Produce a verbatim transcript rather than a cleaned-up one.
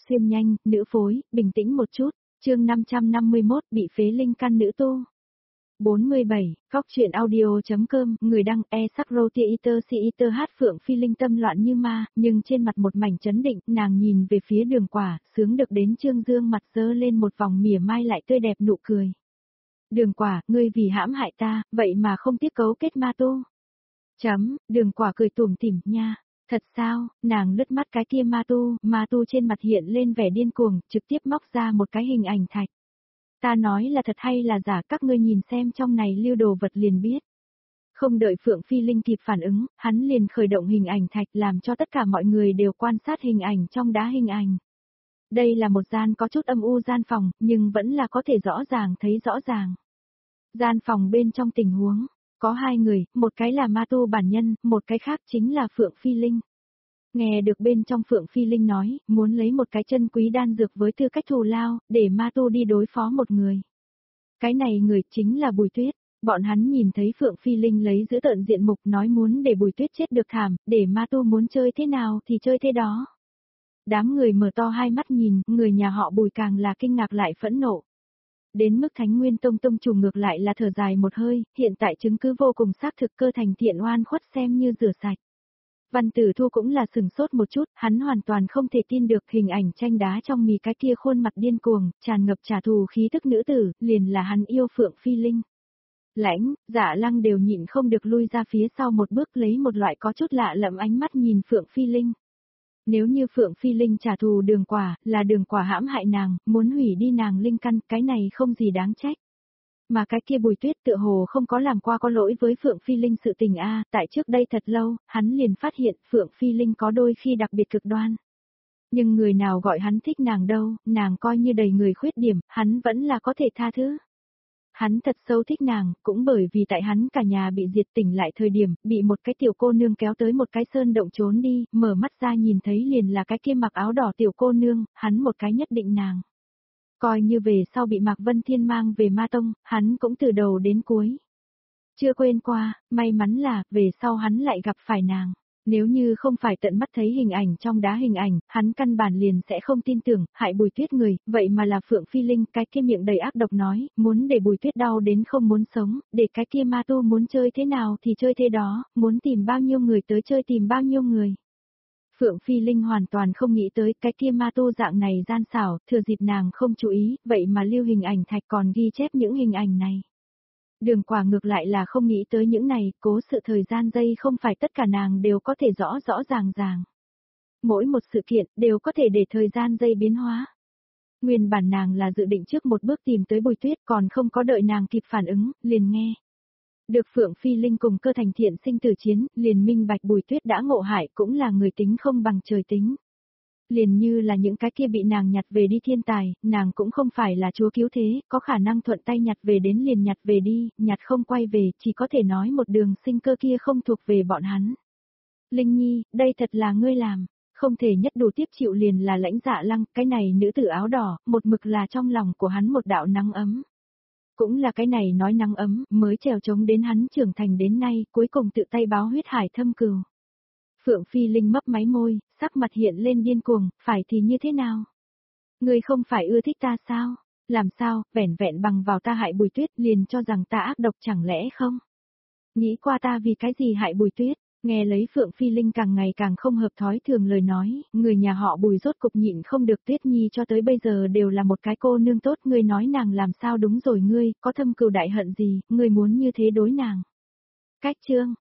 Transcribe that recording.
xuyên nhanh, nữ phối, bình tĩnh một chút, chương năm trăm năm mươi mốt bị phế linh căn nữ tu. bốn mươi bảy, góc truyện audio.com, người đăng e sắc rotia iter si iter hát Phượng Phi Linh tâm loạn như ma, nhưng trên mặt một mảnh chấn định, nàng nhìn về phía Đường Quả, sướng được đến Trương Dương mặt dơ lên một vòng mỉa mai lại tươi đẹp nụ cười. Đường Quả, ngươi vì hãm hại ta, vậy mà không tiếp cấu kết ma tu. Chấm, Đường Quả cười tủm tỉm nha. Thật sao, nàng lướt mắt cái kia ma tu, ma tu trên mặt hiện lên vẻ điên cuồng, trực tiếp móc ra một cái hình ảnh thạch. Ta nói là thật hay là giả, các ngươi nhìn xem trong này lưu đồ vật liền biết. Không đợi Phượng Phi Linh kịp phản ứng, hắn liền khởi động hình ảnh thạch làm cho tất cả mọi người đều quan sát hình ảnh trong đá hình ảnh. Đây là một gian có chút âm u gian phòng, nhưng vẫn là có thể rõ ràng thấy rõ ràng. Gian phòng bên trong tình huống, có hai người, một cái là ma tu bản nhân, một cái khác chính là Phượng Phi Linh. Nghe được bên trong Phượng Phi Linh nói, muốn lấy một cái chân quý đan dược với tư cách thù lao, để ma tu đi đối phó một người. Cái này người chính là Bùi Tuyết, bọn hắn nhìn thấy Phượng Phi Linh lấy giữ tợn diện mục nói muốn để Bùi Tuyết chết được thảm, để ma tu muốn chơi thế nào thì chơi thế đó. Đám người mở to hai mắt nhìn, người nhà họ Bùi càng là kinh ngạc lại phẫn nộ. Đến mức Thánh Nguyên Tông tông chủ ngược lại là thở dài một hơi, hiện tại chứng cứ vô cùng xác thực cơ thành thiện oan khuất xem như rửa sạch. Văn Tử Thu cũng là sừng sốt một chút, hắn hoàn toàn không thể tin được hình ảnh tranh đá trong mì cái kia khuôn mặt điên cuồng, tràn ngập trả thù khí tức nữ tử, liền là hắn yêu Phượng Phi Linh. Lãnh, Dạ Lăng đều nhịn không được lui ra phía sau một bước lấy một loại có chút lạ lẫm ánh mắt nhìn Phượng Phi Linh. Nếu như Phượng Phi Linh trả thù Đường Quả, là Đường Quả hãm hại nàng, muốn hủy đi nàng linh căn, cái này không gì đáng trách. Mà cái kia Bùi Tuyết tựa hồ không có làm qua có lỗi với Phượng Phi Linh sự tình a, à, tại trước đây thật lâu, hắn liền phát hiện Phượng Phi Linh có đôi khi đặc biệt cực đoan. Nhưng người nào gọi hắn thích nàng đâu, nàng coi như đầy người khuyết điểm, hắn vẫn là có thể tha thứ. Hắn thật sâu thích nàng, cũng bởi vì tại hắn cả nhà bị diệt tỉnh lại thời điểm, bị một cái tiểu cô nương kéo tới một cái sơn động trốn đi, mở mắt ra nhìn thấy liền là cái kia mặc áo đỏ tiểu cô nương, hắn một cái nhất định nàng. Coi như về sau bị Mạc Vân Thiên mang về Ma Tông, hắn cũng từ đầu đến cuối. Chưa quên qua, may mắn là, về sau hắn lại gặp phải nàng. Nếu như không phải tận mắt thấy hình ảnh trong đá hình ảnh, hắn căn bản liền sẽ không tin tưởng, hại Bùi Tuyết người, vậy mà là Phượng Phi Linh, cái kia miệng đầy ác độc nói, muốn để Bùi Tuyết đau đến không muốn sống, để cái kia ma tu muốn chơi thế nào thì chơi thế đó, muốn tìm bao nhiêu người tới chơi tìm bao nhiêu người. Phượng Phi Linh hoàn toàn không nghĩ tới cái kia ma tu dạng này gian xảo, thừa dịp nàng không chú ý, vậy mà lưu hình ảnh thạch còn ghi chép những hình ảnh này. Đường Quả ngược lại là không nghĩ tới những này, cố sự thời gian giây không phải tất cả nàng đều có thể rõ rõ ràng ràng. Mỗi một sự kiện đều có thể để thời gian giây biến hóa. Nguyên bản nàng là dự định trước một bước tìm tới Bùi Tuyết còn không có đợi nàng kịp phản ứng, liền nghe. Được Phượng Phi Linh cùng cơ thành thiện sinh tử chiến, liền minh bạch Bùi Tuyết đã ngộ hại cũng là người tính không bằng trời tính. Liền như là những cái kia bị nàng nhặt về đi thiên tài, nàng cũng không phải là chúa cứu thế, có khả năng thuận tay nhặt về đến liền nhặt về đi, nhặt không quay về, chỉ có thể nói một đường sinh cơ kia không thuộc về bọn hắn. Linh Nhi, đây thật là ngươi làm, không thể nhất đủ tiếp chịu liền là Lãnh Dạ Lăng, cái này nữ tử áo đỏ, một mực là trong lòng của hắn một đạo nắng ấm. Cũng là cái này nói nắng ấm, mới trèo trống đến hắn trưởng thành đến nay, cuối cùng tự tay báo huyết hải thâm cừu. Phượng Phi Linh mấp máy môi, sắc mặt hiện lên điên cuồng, phải thì như thế nào? Ngươi không phải ưa thích ta sao? Làm sao, vẻn vẹn bằng vào ta hại Bùi Tuyết liền cho rằng ta ác độc chẳng lẽ không? Nghĩ qua ta vì cái gì hại Bùi Tuyết? Nghe lấy Phượng Phi Linh càng ngày càng không hợp thói thường lời nói, người nhà họ Bùi rốt cục nhịn không được Tuyết Nhi cho tới bây giờ đều là một cái cô nương tốt, ngươi nói nàng làm sao đúng rồi ngươi, có thâm cừu đại hận gì, ngươi muốn như thế đối nàng. Cách chương,